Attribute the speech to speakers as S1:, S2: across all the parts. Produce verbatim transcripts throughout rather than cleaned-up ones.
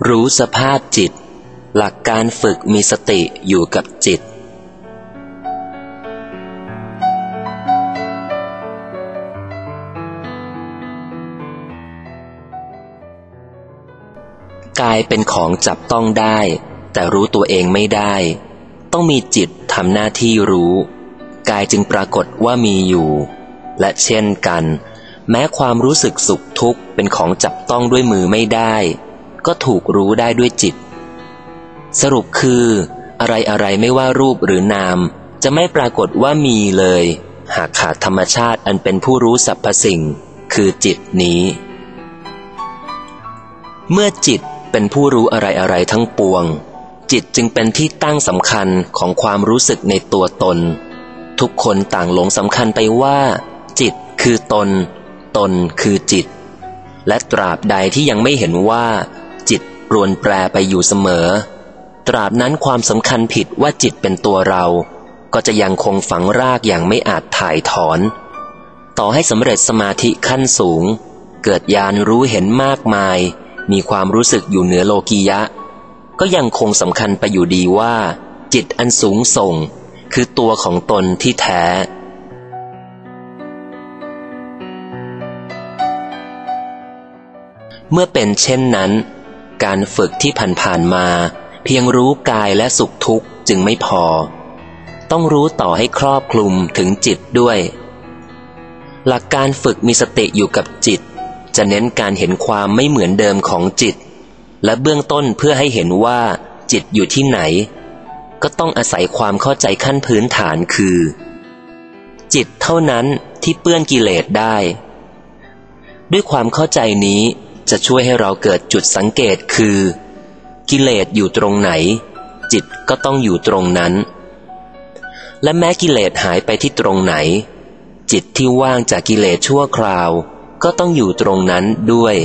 S1: รู้สภาพจิตหลักการฝึกมีสติอยู่กับจิตกายเป็นของจับต้องได้แต่รู้ตัวเองไม่ได้ต้องมีจิตทำหน้าที่รู้กายจึงปรากฏว่ามีอยู่และเช่นกันแม้ความรู้สึกสุขทุกข์เป็นของจับต้องด้วยมือไม่ได้ก็ถูกรู้ได้ด้วยจิตสรุปคืออะไรอะไรไม่ว่ารูปหรือนามจะไม่ปรากฏว่ามีเลยหากขาดธรรมชาติอันเป็นผู้รู้สรรพสิ่งคือจิตนี้เมื่อจิตเป็นผู้รู้อะไรอะไรทั้งปวงจิตจึงเป็นที่ตั้งสำคัญของความรู้สึกในตัวตนทุกคนต่างหลงสำคัญไปว่าจิตคือตนตนคือจิตและตราบใดที่ยังไม่เห็นว่าจิตปรวนแปรไปอยู่เสมอตราบนั้นความสำคัญผิดว่าจิตเป็นตัวเราก็จะยังคงฝังรากอย่างไม่อาจถ่ายถอนต่อให้สำเร็จสมาธิขั้นสูงเกิดญาณรู้เห็นมากมายมีความรู้สึกอยู่เหนือโลกียะก็ยังคงสำคัญไปอยู่ดีว่าจิตอันสูงส่งคือตัวของตนที่แท้เมื่อเป็นเช่นนั้นการฝึกที่ผ่านๆมาเพียงรู้กายและสุขทุกข์จึงไม่พอต้องรู้ต่อให้ครอบคลุมถึงจิตด้วยหลักการฝึกมีสติอยู่กับจิตจะเน้นการเห็นความไม่เหมือนเดิมของจิตและเบื้องต้นเพื่อให้เห็นว่าจิตอยู่ที่ไหนก็ต้องอาศัยความเข้าใจขั้นพื้นฐานคือจิตเท่านั้นที่เปื้อนกิเลสได้ด้วยความเข้าใจนี้จะช่วยให้เราเกิดจุดสังเกตคือกิเลสอยู่ตรงไหนจิตก็ต้องอยู่ตรงนั้นและแม้กิเลสหายไปที่ตรงไหนจิตที่ว่างจากกิเลสชั่วคราวก็ต้องอยู่ตรงนั้นด้วย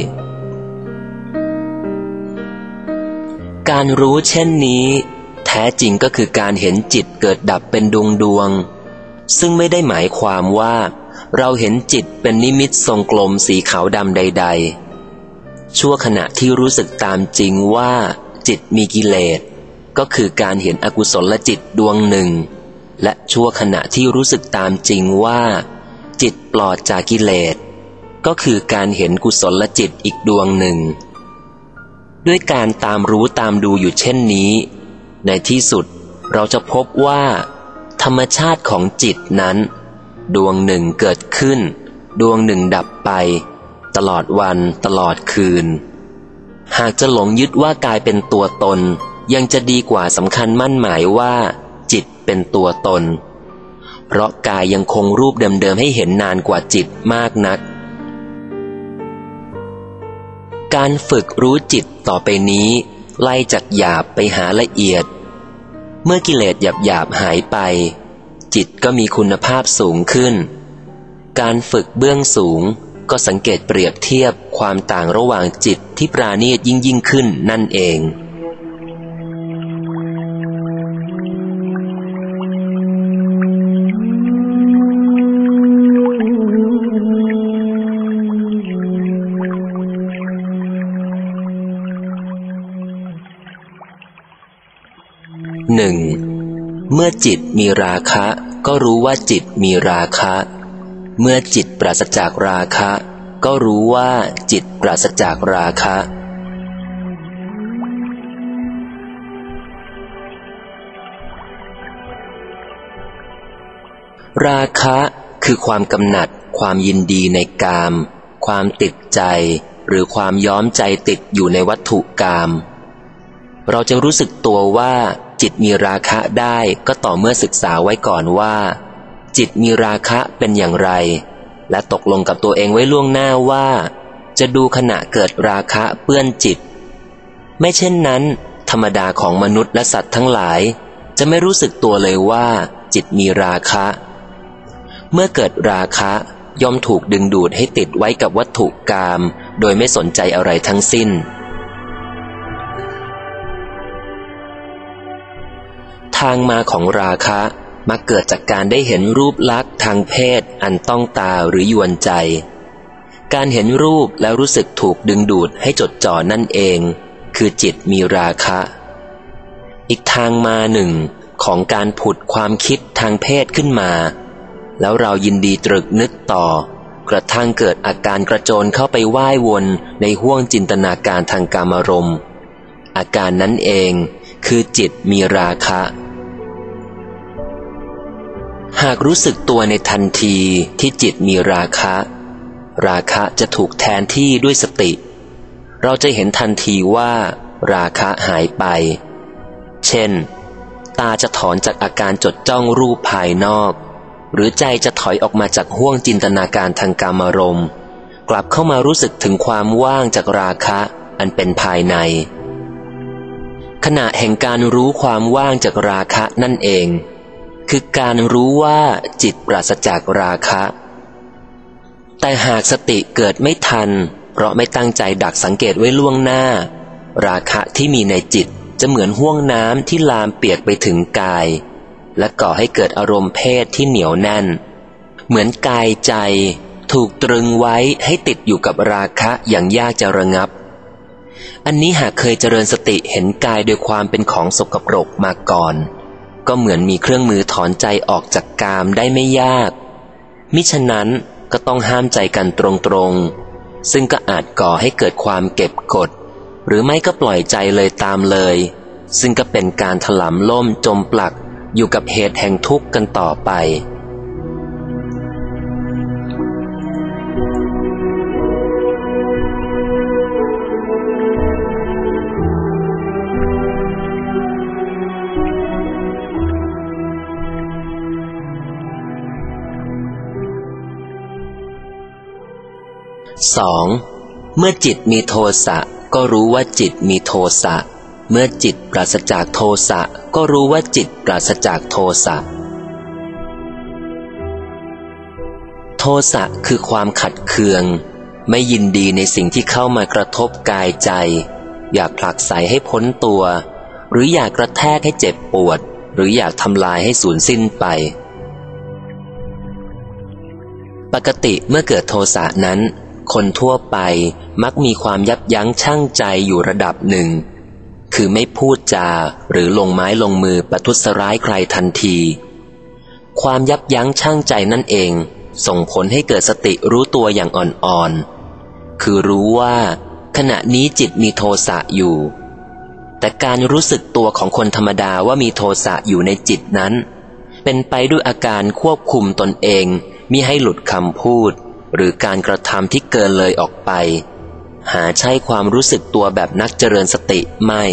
S1: การรู้เช่นนี้แท้จริงก็คือการเห็นจิตเกิดดับเป็นดวงดวงซึ่งไม่ได้หมายความว่าเราเห็นจิตเป็นนิมิตทรงกลมสีขาวดำใดๆชั่วขณะที่รู้สึกตามจริงว่าจิตมีกิเลสก็คือการเห็นอกุศลจิตดวงหนึ่งและชั่วขณะที่รู้สึกตามจริงว่าจิตปลอดจากกิเลสก็คือการเห็นกุศลจิตอีกดวงหนึ่งด้วยการตามรู้ตามดูอยู่เช่นนี้ในที่สุดเราจะพบว่าธรรมชาติของจิตนั้นดวงหนึ่งเกิดขึ้นดวงหนึ่งดับไปตลอดวันตลอดคืนหากจะหลงยึดว่ากายเป็นตัวตนยังจะดีกว่าสำคัญมั่นหมายว่าจิตเป็นตัวตนเพราะกายยังคงรูปเดิมๆให้เห็นนานกว่าจิตมากนักการฝึกรู้จิตต่อไปนี้ไล่จากหยาบไปหาละเอียดเมื่อกิเลสหยาบๆหายไปจิตก็มีคุณภาพสูงขึ้นการฝึกเบื้องสูงก็สังเกตเปรียบเทียบความต่างระหว่างจิตที่ปราณีตยิ่งยิ่งขึ้นนั่นเองหนึ่งเมื่อจิตมีราคะก็รู้ว่าจิตมีราคะเมื่อจิตปราศจากราคะก็รู้ว่าจิตปราศจากราคะราคะคือความกำหนัดความยินดีในกามความติดใจหรือความย้อมใจติดอยู่ในวัตถุกามเราจะรู้สึกตัวว่าจิตมีราคะได้ก็ต่อเมื่อศึกษาไว้ก่อนว่าจิตมีราคะเป็นอย่างไรและตกลงกับตัวเองไว้ล่วงหน้าว่าจะดูขณะเกิดราคะเปื้อนจิตไม่เช่นนั้นธรรมดาของมนุษย์และสัตว์ทั้งหลายจะไม่รู้สึกตัวเลยว่าจิตมีราคะเมื่อเกิดราคะย่อมถูกดึงดูดให้ติดไว้กับวัตถุกามโดยไม่สนใจอะไรทั้งสิ้นทางมาของราคะมักเกิดจากการได้เห็นรูปลักษณ์ทางเพศอันต้องตาหรือยวนใจการเห็นรูปแล้วรู้สึกถูกดึงดูดให้จดจ่อนั่นเองคือจิตมีราคะ อีกทางมาหนึ่งของการผุดความคิดทางเพศขึ้นมาแล้วเรายินดีตรึกนึกต่อกระทั่งเกิดอาการกระโจนเข้าไปว่ายวนในห้วงจินตนาการทางกามารมณ์อาการนั้นเองคือจิตมีราคะหากรู้สึกตัวในทันทีที่จิตมีราคะราคะจะถูกแทนที่ด้วยสติเราจะเห็นทันทีว่าราคะหายไปเช่นตาจะถอนจากอาการจดจ้องรูปภายนอกหรือใจจะถอยออกมาจากห้วงจินตนาการทางกามารมณ์กลับเข้ามารู้สึกถึงความว่างจากราคะอันเป็นภายในขณะแห่งการรู้ความว่างจากราคะนั่นเองคือการรู้ว่าจิตปราศจากราคะแต่หากสติเกิดไม่ทันเพราะไม่ตั้งใจดักสังเกตไว้ล่วงหน้าราคะที่มีในจิตจะเหมือนห้วงน้ำที่ลามเปียกไปถึงกายและก่อให้เกิดอารมณ์เพศที่เหนียวแน่นเหมือนกายใจถูกตรึงไว้ให้ติดอยู่กับราคะอย่างยากจะระงับอันนี้หากเคยเจริญสติเห็นกายโดยความเป็นของสกปรกมาก่อนก็เหมือนมีเครื่องมือถอนใจออกจากกามได้ไม่ยากมิฉะนั้นก็ต้องห้ามใจกันตรงๆซึ่งก็อาจก่อให้เกิดความเก็บกดหรือไม่ก็ปล่อยใจเลยตามเลยซึ่งก็เป็นการถลำล่มจมปลักอยู่กับเหตุแห่งทุกข์กันต่อไปสองเมื่อจิตมีโทสะก็รู้ว่าจิตมีโทสะเมื่อจิตปราศจากโทสะก็รู้ว่าจิตปราศจากโทสะโทสะคือความขัดเคืองไม่ยินดีในสิ่งที่เข้ามากระทบกายใจอยากผลักไสให้พ้นตัวหรืออยากกระแทกให้เจ็บปวดหรืออยากทำลายให้สูญสิ้นไปปกติเมื่อเกิดโทสะนั้นคนทั่วไปมักมีความยับยั้งชั่งใจอยู่ระดับหนึ่งคือไม่พูดจาหรือลงไม้ลงมือประทุษร้ายใครทันทีความยับยั้งชั่งใจนั่นเองส่งผลให้เกิดสติรู้ตัวอย่างอ่อนๆคือรู้ว่าขณะนี้จิตมีโทสะอยู่แต่การรู้สึกตัวของคนธรรมดาว่ามีโทสะอยู่ในจิตนั้นเป็นไปด้วยอาการควบคุมตนเองมิให้หลุดคำพูดหรือการกระทำที่เกินเลยออกไปหาใช่ความรู้สึกตัวแบบนักเจริญสติไม่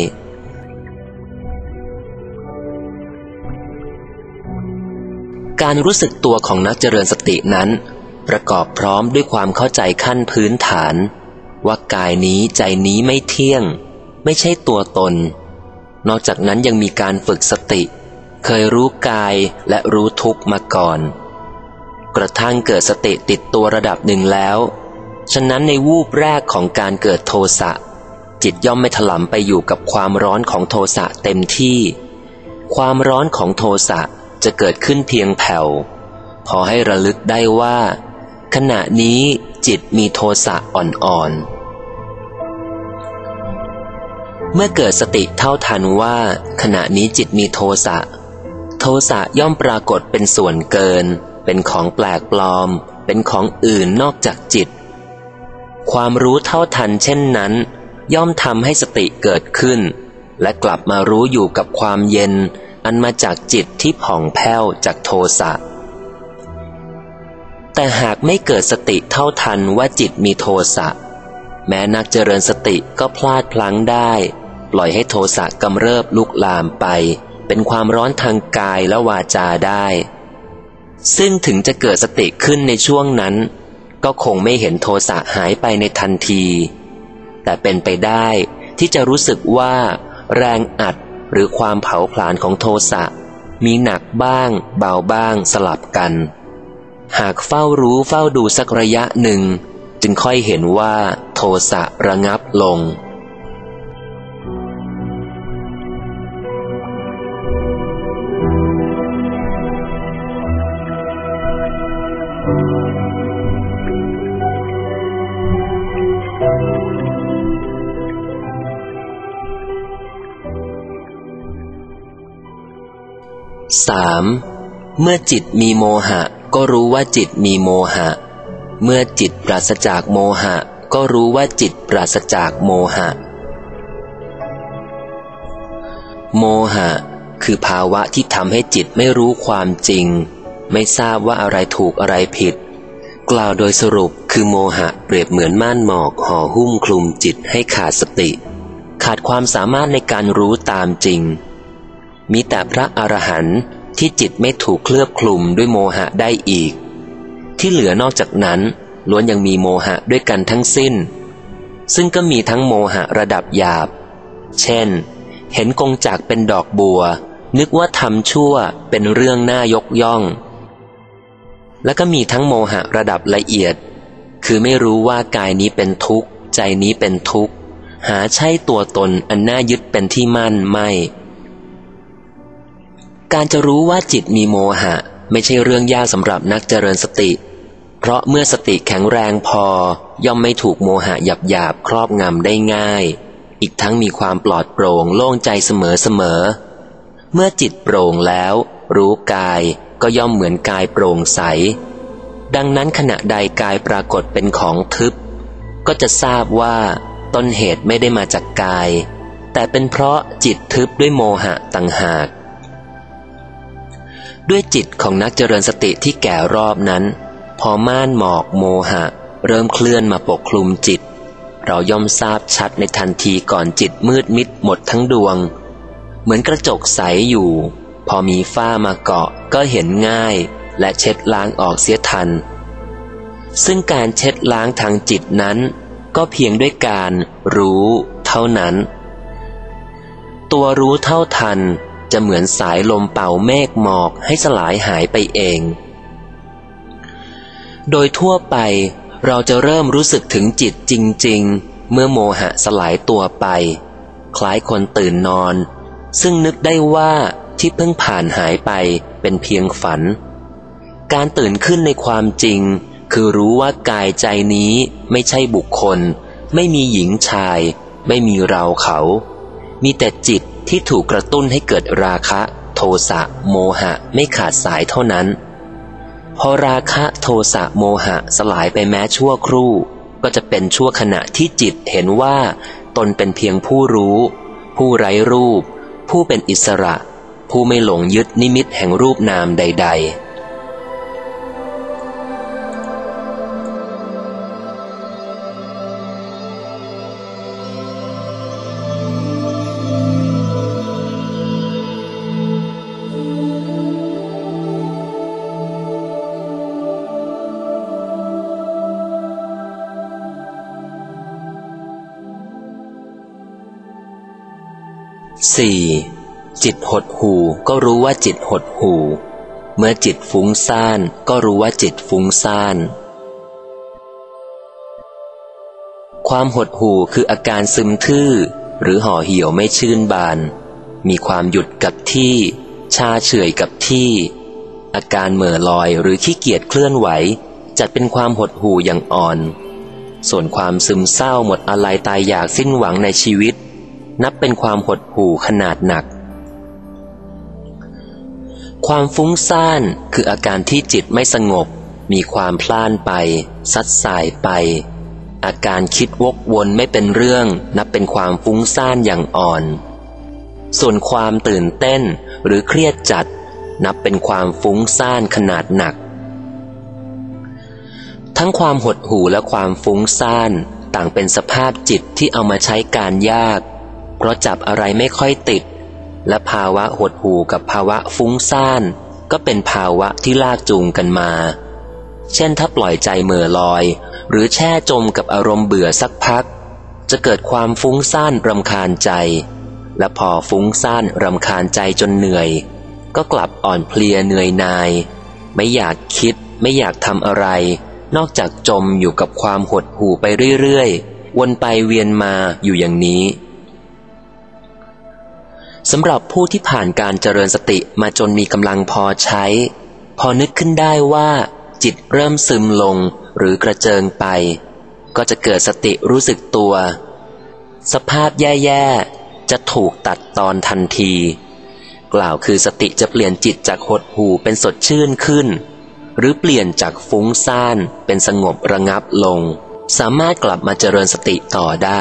S1: การรู้สึกตัวของนักเจริญสตินั้นประกอบพร้อมด้วยความเข้าใจขั้นพื้นฐานว่ากายนี้ใจนี้ไม่เที่ยงไม่ใช่ตัวตนนอกจากนั้นยังมีการฝึกสติเคยรู้กายและรู้ทุกข์มาก่อนกระทั่งเกิดสติติดตัวระดับหนึ่งแล้วฉะนั้นในวูบแรกของการเกิดโทสะจิตย่อมไม่ถลำไปอยู่กับความร้อนของโทสะเต็มที่ความร้อนของโทสะจะเกิดขึ้นเพียงแผ่วพอให้ระลึกได้ว่าขณะนี้จิตมีโทสะอ่อนๆเมื่อเกิดสติเท่าทันว่าขณะนี้จิตมีโทสะโทสะย่อมปรากฏเป็นส่วนเกินเป็นของแปลกปลอมเป็นของอื่นนอกจากจิตความรู้เท่าทันเช่นนั้นย่อมทำให้สติเกิดขึ้นและกลับมารู้อยู่กับความเย็นอันมาจากจิตที่ผ่องแผ้วจากโทสะแต่หากไม่เกิดสติเท่าทันว่าจิตมีโทสะแม้นักเจริญสติก็พลาดพลั้งได้ปล่อยให้โทสะกำเริบลุกลามไปเป็นความร้อนทางกายและวาจาได้ซึ่งถึงจะเกิดสติขึ้นในช่วงนั้นก็คงไม่เห็นโทสะหายไปในทันทีแต่เป็นไปได้ที่จะรู้สึกว่าแรงอัดหรือความเผาผลาญของโทสะมีหนักบ้างเบาบ้างสลับกันหากเฝ้ารู้เฝ้าดูสักระยะหนึ่งจึงค่อยเห็นว่าโทสะระงับลงสาม เมื่อจิตมีโมหะก็รู้ว่าจิตมีโมหะเมื่อจิตปราศจากโมหะก็รู้ว่าจิตปราศจากโมหะโมหะคือภาวะที่ทำให้จิตไม่รู้ความจริงไม่ทราบว่าอะไรถูกอะไรผิดกล่าวโดยสรุปคือโมหะเปรียบเหมือนม่านหมอกห่อหุ้มคลุมจิตให้ขาดสติขาดความสามารถในการรู้ตามจริงมีแต่พระอรหันต์ที่จิตไม่ถูกเคลือบคลุมด้วยโมหะได้อีกที่เหลือนอกจากนั้นล้วนยังมีโมหะด้วยกันทั้งสิ้นซึ่งก็มีทั้งโมหะระดับหยาบเช่นเห็นกงจักรเป็นดอกบัวนึกว่าทำชั่วเป็นเรื่องน่ายกย่องแล้วก็มีทั้งโมหะระดับละเอียดคือไม่รู้ว่ากายนี้เป็นทุกข์ใจนี้เป็นทุกข์หาใช่ตัวตนอันน่ายึดเป็นที่มั่นไม่การจะรู้ว่าจิตมีโมหะไม่ใช่เรื่องยากสำหรับนักเจริญสติเพราะเมื่อสติแข็งแรงพอย่อมไม่ถูกโมหะหยาบๆครอบงำได้ง่ายอีกทั้งมีความปลอดโปร่งโล่งใจเสมอๆเมื่อจิตโปร่งแล้วรู้กายก็ย่อมเหมือนกายโปร่งใสดังนั้นขณะใดกายปรากฏเป็นของทึบก็จะทราบว่าต้นเหตุไม่ได้มาจากกายแต่เป็นเพราะจิตทึบด้วยโมหะต่างหากด้วยจิตของนักเจริญสติที่แก่รอบนั้นพอม่านหมอกโมหะเริ่มเคลื่อนมาปกคลุมจิตเราย่อมทราบชัดในทันทีก่อนจิตมืดมิดหมดทั้งดวงเหมือนกระจกใสอยู่พอมีฝ้ามาเกาะก็เห็นง่ายและเช็ดล้างออกเสียทันซึ่งการเช็ดล้างทางจิตนั้นก็เพียงด้วยการรู้เท่านั้นตัวรู้เท่าทันจะเหมือนสายลมเป่าเมฆหมอกให้สลายหายไปเองโดยทั่วไปเราจะเริ่มรู้สึกถึงจิตจริงๆเมื่อโมหะสลายตัวไปคล้ายคนตื่นนอนซึ่งนึกได้ว่าที่เพิ่งผ่านหายไปเป็นเพียงฝันการตื่นขึ้นในความจริงคือรู้ว่ากายใจนี้ไม่ใช่บุคคลไม่มีหญิงชายไม่มีเราเขามีแต่จิตที่ถูกกระตุ้นให้เกิดราคะโทสะโมหะไม่ขาดสายเท่านั้นพอราคะโทสะโมหะสลายไปแม้ชั่วครู่ก็จะเป็นชั่วขณะที่จิตเห็นว่าตนเป็นเพียงผู้รู้ผู้ไร้รูปผู้เป็นอิสระผู้ไม่หลงยึดนิมิตแห่งรูปนามใดๆสี่ จิตหดหู่ก็รู้ว่าจิตหดหู่เมื่อจิตฟุ้งซ่านก็รู้ว่าจิตฟุ้งซ่านความหดหู่คืออาการซึมทื่อหรือห่อเหี่ยวไม่ชื่นบานมีความหยุดกับที่ชาเฉื่อยกับที่อาการเหม่อลอยหรือขี้เกียจเคลื่อนไหวจัดเป็นความหดหู่อย่างอ่อนส่วนความซึมเศร้าหมดอาลัยตายอยากสิ้นหวังในชีวิตนับเป็นความหดหู่ขนาดหนักความฟุ้งซ่านคืออาการที่จิตไม่สงบมีความพล่านไปซัดสายไปอาการคิดวกวนไม่เป็นเรื่องนับเป็นความฟุ้งซ่านอย่างอ่อนส่วนความตื่นเต้นหรือเครียดจัดนับเป็นความฟุ้งซ่านขนาดหนักทั้งความหดหู่และความฟุ้งซ่านต่างเป็นสภาพจิตที่เอามาใช้การยากเพราะจับอะไรไม่ค่อยติดและภาวะหดหู่กับภาวะฟุ้งซ่านก็เป็นภาวะที่ลากจูงกันมาเช่นถ้าปล่อยใจเหม่อลอยหรือแช่จมกับอารมณ์เบื่อสักพักจะเกิดความฟุ้งซ่านรำคาญใจและพอฟุ้งซ่านรำคาญใจจนเหนื่อยก็กลับอ่อนเพลียเหนื่อยหน่ายไม่อยากคิดไม่อยากทำอะไรนอกจากจมอยู่กับความหดหู่ไปเรื่อยๆวนไปเวียนมาอยู่อย่างนี้สำหรับผู้ที่ผ่านการเจริญสติมาจนมีกำลังพอใช้พอนึกขึ้นได้ว่าจิตเริ่มซึมลงหรือกระเจิงไปก็จะเกิดสติรู้สึกตัวสภาพแย่ๆจะถูกตัดตอนทันทีกล่าวคือสติจะเปลี่ยนจิตจากหดหู่เป็นสดชื่นขึ้นหรือเปลี่ยนจากฟุ้งซ่านเป็นสงบระงับลงสามารถกลับมาเจริญสติต่อได้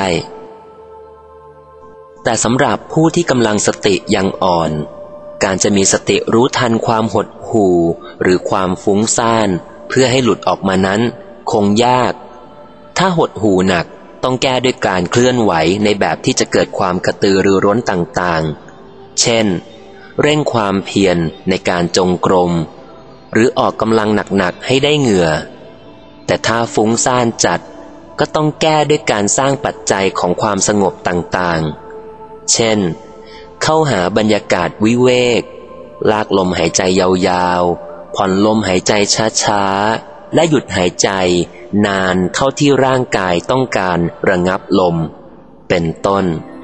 S1: แต่สำหรับผู้ที่กำลังสติยังอ่อนการจะมีสติรู้ทันความหดหู่หรือความฟุ้งซ่านเพื่อให้หลุดออกมานั้นคงยากถ้าหดหู่หนักต้องแก้ด้วยการเคลื่อนไหวในแบบที่จะเกิดความกระตือรือร้นต่างๆเช่นเร่งความเพียรในการจงกรมหรือออกกำลังหนักๆให้ได้เหงื่อแต่ถ้าฟุ้งซ่านจัดก็ต้องแก้ด้วยการสร้างปัจจัยของความสงบต่างๆเช่นเข้าหาบรรยากาศวิเวกลากลมหายใจยาวๆผ่อนลมหายใจช้าๆและหยุดหายใจนานเท่าที่ร่างกายต้องการระงับลมเป็นต้น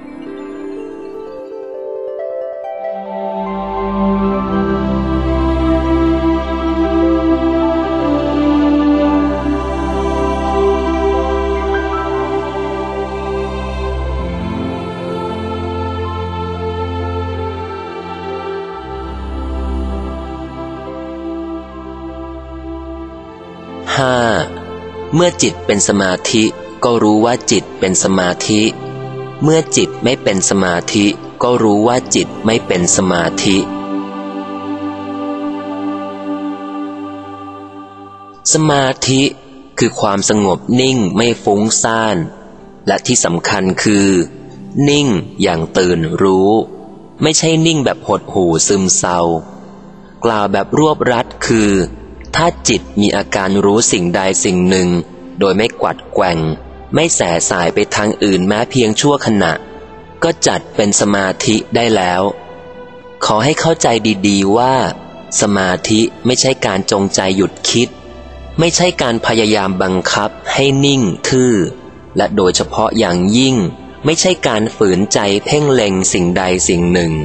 S1: ห้าเมื่อจิตเป็นสมาธิก็รู้ว่าจิตเป็นสมาธิเมื่อจิตไม่เป็นสมาธิก็รู้ว่าจิตไม่เป็นสมาธิสมาธิคือความสงบนิ่งไม่ฟุ้งซ่านและที่สำคัญคือนิ่งอย่างตื่นรู้ไม่ใช่นิ่งแบบหดหู่ซึมเศร้ากล่าวแบบรวบรัดคือถ้าจิตมีอาการรู้สิ่งใดสิ่งหนึ่งโดยไม่กวัดแกว่งไม่แส่สายไปทางอื่นแม้เพียงชั่วขณะก็จัดเป็นสมาธิได้แล้วขอให้เข้าใจดีๆว่าสมาธิไม่ใช่การจงใจหยุดคิดไม่ใช่การพยายามบังคับให้นิ่งทื่อและโดยเฉพาะอย่างยิ่งไม่ใช่การฝืนใจเพ่งเล็งสิ่งใดสิ่งหนึ่ง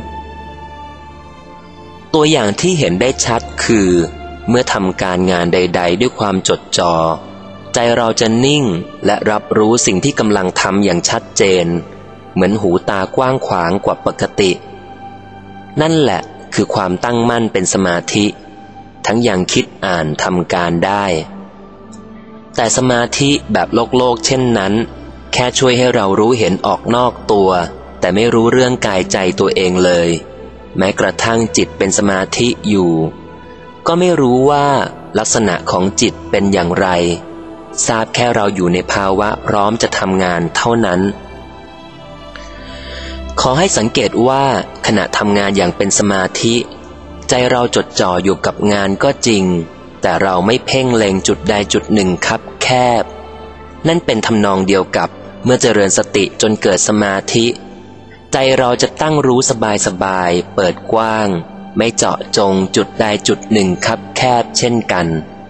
S1: ตัวอย่างที่เห็นได้ชัดคือเมื่อทำการงานใดๆด้วยความจดจ่อใจเราจะนิ่งและรับรู้สิ่งที่กำลังทำอย่างชัดเจนเหมือนหูตากว้างขวางกว่าปกตินั่นแหละคือความตั้งมั่นเป็นสมาธิทั้งยังคิดอ่านทำการได้แต่สมาธิแบบโลกโลกเช่นนั้นแค่ช่วยให้เรารู้เห็นออกนอกตัวแต่ไม่รู้เรื่องกายใจตัวเองเลยแม้กระทั่งจิตเป็นสมาธิอยู่ก็ไม่รู้ว่าลักษณะของจิตเป็นอย่างไรทราบแค่เราอยู่ในภาวะพร้อมจะทำงานเท่านั้นขอให้สังเกตว่าขณะทำงานอย่างเป็นสมาธิใจเราจดจ่ออยู่กับงานก็จริงแต่เราไม่เพ่งเล็งจุดใดจุดหนึ่งคับแคบนั่นเป็นทำนองเดียวกับเมื่อเจริญสติจนเกิดสมาธิใจเราจะตั้งรู้สบายๆเปิดกว้างไม่เจาะจงจุดใดจุดหนึ่งคับแคบเช่นกัน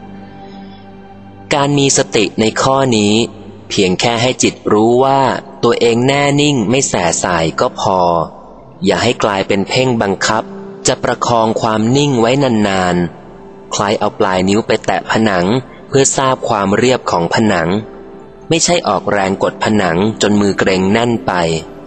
S1: การมีสติในข้อนี้เพียงแค่ให้จิตรู้ว่าตัวเองแน่นิ่งไม่แส่สายก็พออย่าให้กลายเป็นเพ่งบังคับจะประคองความนิ่งไว้นานๆคล้ายเอาปลายนิ้วไปแตะผนังเพื่อทราบความเรียบของผนังไม่ใช่ออกแรงกดผนังจนมือเกร็งแน่นไป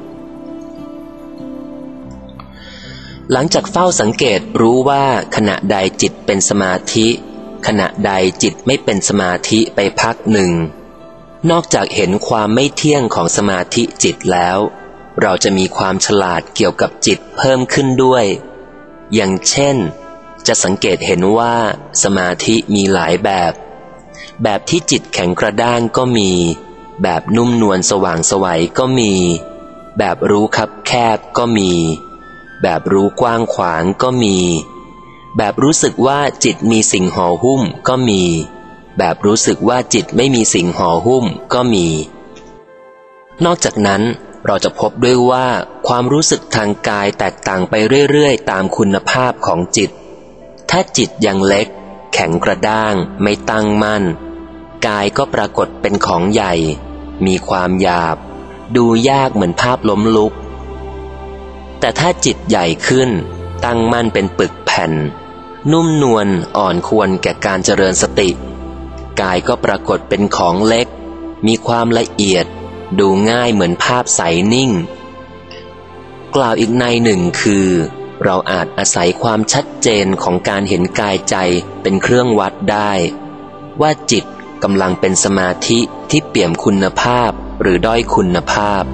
S1: หลังจากเฝ้าสังเกตรู้ว่าขณะใดจิตเป็นสมาธิขณะใดจิตไม่เป็นสมาธิไปพักหนึ่งนอกจากเห็นความไม่เที่ยงของสมาธิจิตแล้วเราจะมีความฉลาดเกี่ยวกับจิตเพิ่มขึ้นด้วยอย่างเช่นจะสังเกตเห็นว่าสมาธิมีหลายแบบแบบที่จิตแข็งกระด้างก็มีแบบนุ่มนวลสว่างไสวก็มีแบบรู้คับแคบก็มีแบบรู้กว้างขวางก็มีแบบรู้สึกว่าจิตมีสิ่งห่อหุ้มก็มีแบบรู้สึกว่าจิตไม่มีสิ่งห่อหุ้มก็มีนอกจากนั้นเราจะพบด้วยว่าความรู้สึกทางกายแตกต่างไปเรื่อยๆตามคุณภาพของจิตถ้าจิตยังเล็กแข็งกระด้างไม่ตั้งมั่นกายก็ปรากฏเป็นของใหญ่มีความหยาบดูยากเหมือนภาพล้มลุกแต่ถ้าจิตใหญ่ขึ้นตั้งมั่นเป็นปึกแผ่นนุ่มนวลอ่อนควรแก่การเจริญสติกายก็ปรากฏเป็นของเล็กมีความละเอียดดูง่ายเหมือนภาพใสนิ่งกล่าวอีกในหนึ่งคือเราอาจอาศัยความชัดเจนของการเห็นกายใจเป็นเครื่องวัดได้ว่าจิตกำลังเป็นสมาธิที่เปี่ยมคุณภาพหรือด้อยคุณภาพ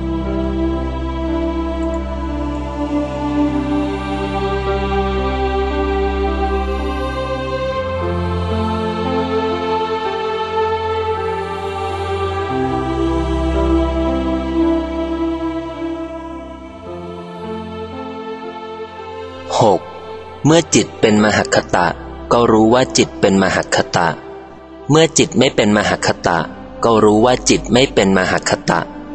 S1: หกเมื่อจิตเป็นมหคตะก็รู้ว่าจิตเป็นมหคตะเมื่อจิตไม่เป็นมหคตะก็รู้ว่าจิตไม่เป็นมหคตะ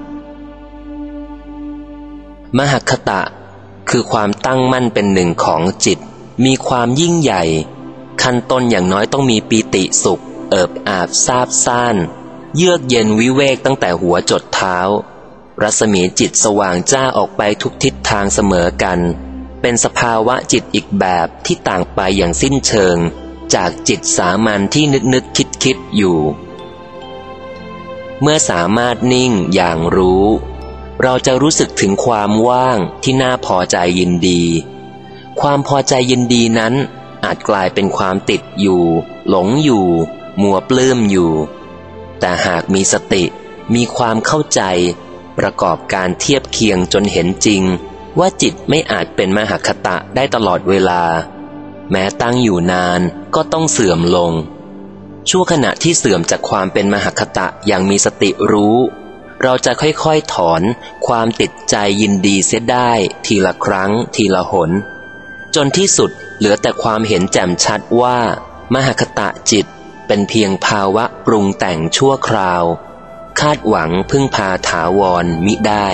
S1: มหคตะคือความตั้งมั่นเป็นหนึ่งของจิตมีความยิ่งใหญ่ขั้นต้นอย่างน้อยต้องมีปีติสุขเอิบอาบซาบซ่านเยือกเย็นวิเวกตั้งแต่หัวจดเท้ารัศมีจิตสว่างจ้าออกไปทุกทิศทางเสมอกันเป็นสภาวะจิตอีกแบบที่ต่างไปอย่างสิ้นเชิงจากจิตสามัญที่นึกนึกคิดคิดอยู่เมื่อสามารถนิ่งอย่างรู้เราจะรู้สึกถึงความว่างที่น่าพอใจยินดีความพอใจยินดีนั้นอาจกลายเป็นความติดอยู่หลงอยู่มัวปลื้มอยู่แต่หากมีสติมีความเข้าใจประกอบการเทียบเคียงจนเห็นจริงว่าจิตไม่อาจเป็นมหคตะได้ตลอดเวลาแม้ตั้งอยู่นานก็ต้องเสื่อมลงชั่วขณะที่เสื่อมจากความเป็นมหคตะอย่างมีสติรู้เราจะค่อยๆถอนความติดใจยินดีเสียได้ทีละครั้งทีละหนจนที่สุดเหลือแต่ความเห็นแจ่มชัดว่ามหคตะจิตเป็นเพียงภาวะปรุงแต่งชั่วคราวคาดหวังพึ่งพาถาวรมิได้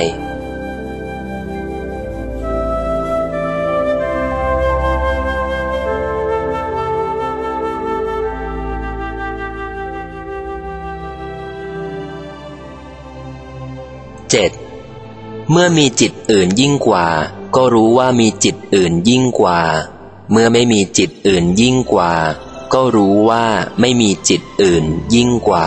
S1: เจ็ดเมื่อมีจิตอื่นยิ่งกว่าก็รู้ว่ามีจิตอื่นยิ่งกว่าเมื่อไม่มีจิตอื่นยิ่งกว่าก็รู้ว่าไม่มีจิตอื่นยิ่งกว่า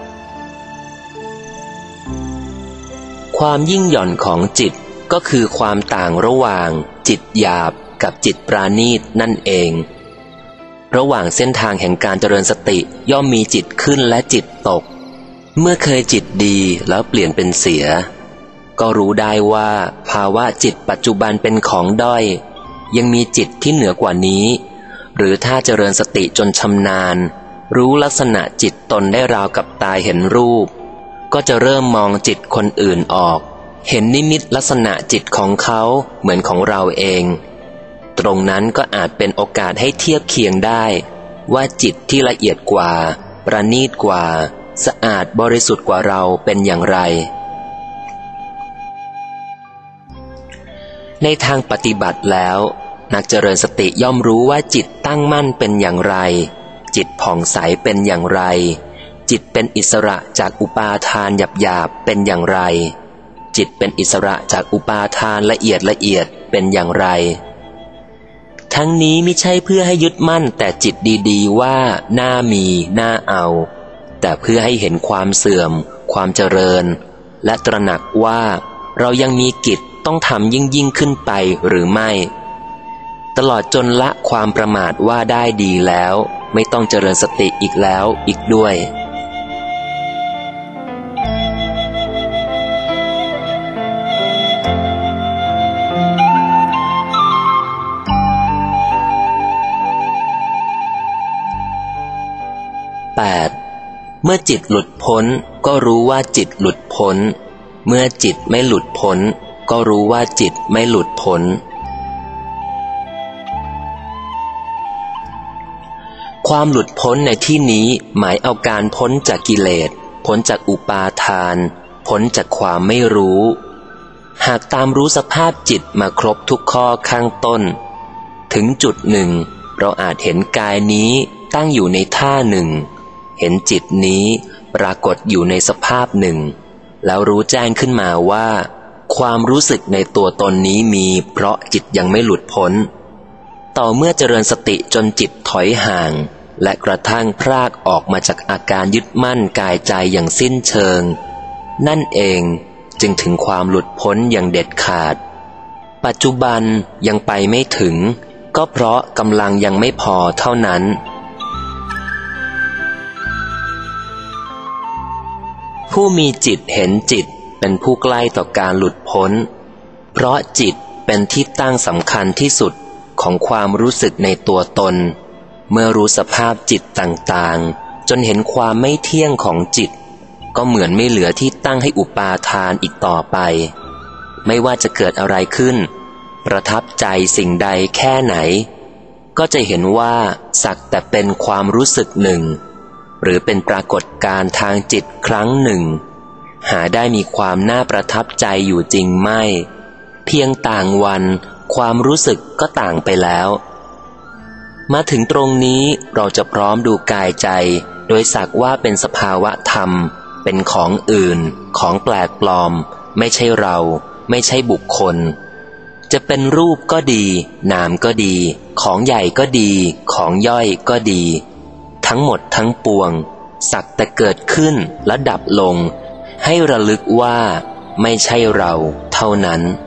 S1: ความยิ่งหย่อนของจิตก็คือความต่างระหว่างจิตหยาบกับจิตปราณีตนั่นเองระหว่างเส้นทางแห่งการเจริญสติย่อมมีจิตขึ้นและจิตตกเมื่อเคยจิตดีแล้วเปลี่ยนเป็นเสียก็รู้ได้ว่าภาวะจิตปัจจุบันเป็นของด้อยยังมีจิตที่เหนือกว่านี้หรือถ้าเจริญสติจนชำนาญรู้ลักษณะจิตตนได้ราวกับตาเห็นรูปก็จะเริ่มมองจิตคนอื่นออกเห็นนิมิตลักษณะจิตของเขาเหมือนของเราเองตรงนั้นก็อาจเป็นโอกาสให้เทียบเคียงได้ว่าจิตที่ละเอียดกว่าประณีตกว่าสะอาดบริสุทธิ์กว่าเราเป็นอย่างไรในทางปฏิบัติแล้วนักเจริญสติย่อมรู้ว่าจิตตั้งมั่นเป็นอย่างไรจิตผ่องใสเป็นอย่างไรจิตเป็นอิสระจากอุปาทานหยาบๆเป็นอย่างไรจิตเป็นอิสระจากอุปาทานละเอียดละเอียดเป็นอย่างไรทั้งนี้ไม่ใช่เพื่อให้ยึดมั่นแต่จิตดีๆว่าน่ามีน่าเอาแต่เพื่อให้เห็นความเสื่อมความเจริญและตระหนักว่าเรายังมีกิจต้องทำยิ่งยิ่งขึ้นไปหรือไม่ตลอดจนละความประมาทว่าได้ดีแล้วไม่ต้องเจริญสติอีกแล้วอีกด้วยแปดเมื่อจิตหลุดพ้นก็รู้ว่าจิตหลุดพ้นเมื่อจิตไม่หลุดพ้นก็รู้ว่าจิตไม่หลุดพ้นความหลุดพ้นในที่นี้หมายเอาการพ้นจากกิเลสพ้นจากอุปาทานพ้นจากความไม่รู้หากตามรู้สภาพจิตมาครบทุกข้อข้างต้นถึงจุดหนึ่งเราอาจเห็นกายนี้ตั้งอยู่ในท่าหนึ่งเห็นจิตนี้ปรากฏอยู่ในสภาพหนึ่งแล้วรู้แจ้งขึ้นมาว่าความรู้สึกในตัวตนนี้มีเพราะจิตยังไม่หลุดพ้นต่อเมื่อเจริญสติจนจิตถอยห่างและกระทั่งพรากออกมาจากอาการยึดมั่นกายใจอย่างสิ้นเชิงนั่นเองจึงถึงความหลุดพ้นอย่างเด็ดขาดปัจจุบันยังไปไม่ถึงก็เพราะกำลังยังไม่พอเท่านั้นผู้มีจิตเห็นจิตเป็นผู้ใกล้ต่อการหลุดพ้นเพราะจิตเป็นที่ตั้งสำคัญที่สุดของความรู้สึกในตัวตนเมื่อรู้สภาพจิตต่างๆจนเห็นความไม่เที่ยงของจิตก็เหมือนไม่เหลือที่ตั้งให้อุปาทานอีกต่อไปไม่ว่าจะเกิดอะไรขึ้นประทับใจสิ่งใดแค่ไหนก็จะเห็นว่าสักแต่เป็นความรู้สึกหนึ่งหรือเป็นปรากฏการณ์ทางจิตครั้งหนึ่งหาได้มีความน่าประทับใจอยู่จริงไม่เพียงต่างวันความรู้สึกก็ต่างไปแล้วมาถึงตรงนี้เราจะพร้อมดูกายใจโดยสักว่าเป็นสภาวะธรรมเป็นของอื่นของแปลกปลอมไม่ใช่เราไม่ใช่บุคคลจะเป็นรูปก็ดีนามก็ดีของใหญ่ก็ดีของย่อยก็ดีทั้งหมดทั้งปวงสักแต่เกิดขึ้นและดับลงให้ระลึกว่าไม่ใช่เราเท่านั้น